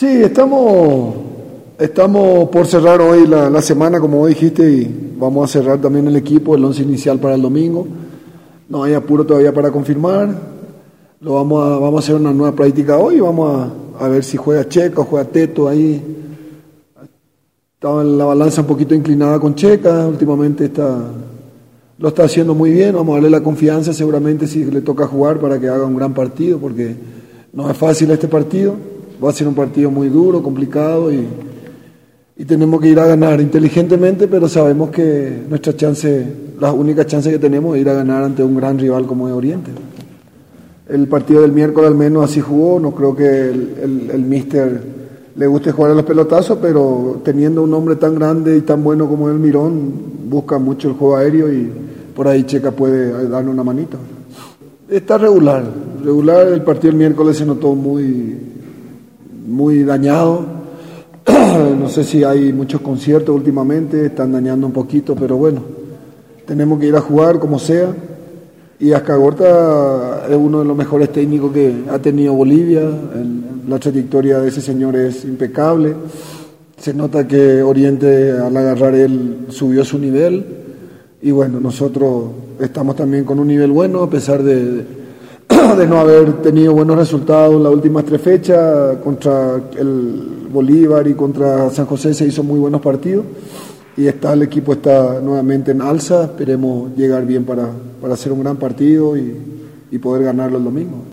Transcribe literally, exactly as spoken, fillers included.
Sí, estamos, estamos por cerrar hoy la, la semana, como vos dijiste, y vamos a cerrar también el equipo, el once inicial para el domingo. No hay apuro todavía para confirmar. Lo vamos a, vamos a hacer una nueva práctica hoy, vamos a, a ver si juega Checa o juega Teto ahí. Estaba en la balanza un poquito inclinada con Checa, últimamente está, lo está haciendo muy bien, vamos a darle la confianza seguramente si le toca jugar para que haga un gran partido, porque no es fácil este partido, va a ser un partido muy duro, complicado y, y tenemos que ir a ganar inteligentemente, pero sabemos que nuestra chance, la única chance que tenemos es ir a ganar ante un gran rival como es Oriente. El partido del miércoles al menos así jugó, no creo que el, el, el míster le guste jugar a los pelotazos, pero teniendo un hombre tan grande y tan bueno como el Mirón, busca mucho el juego aéreo y por ahí Checa puede darle una manita. Está regular, regular, el partido del miércoles se notó muy, muy dañado, no sé si hay muchos conciertos últimamente, están dañando un poquito, pero bueno, tenemos que ir a jugar como sea. Y Ascagorta es uno de los mejores técnicos que ha tenido Bolivia, el, la trayectoria de ese señor es impecable, se nota que Oriente al agarrar él subió su nivel y bueno, nosotros estamos también con un nivel bueno a pesar de, de no haber tenido buenos resultados en las últimas tres fechas, contra el Bolívar y contra San José se hizo muy buenos partidos. Y está, el equipo está nuevamente en alza, esperemos llegar bien para, para hacer un gran partido y, y poder ganarlo el domingo.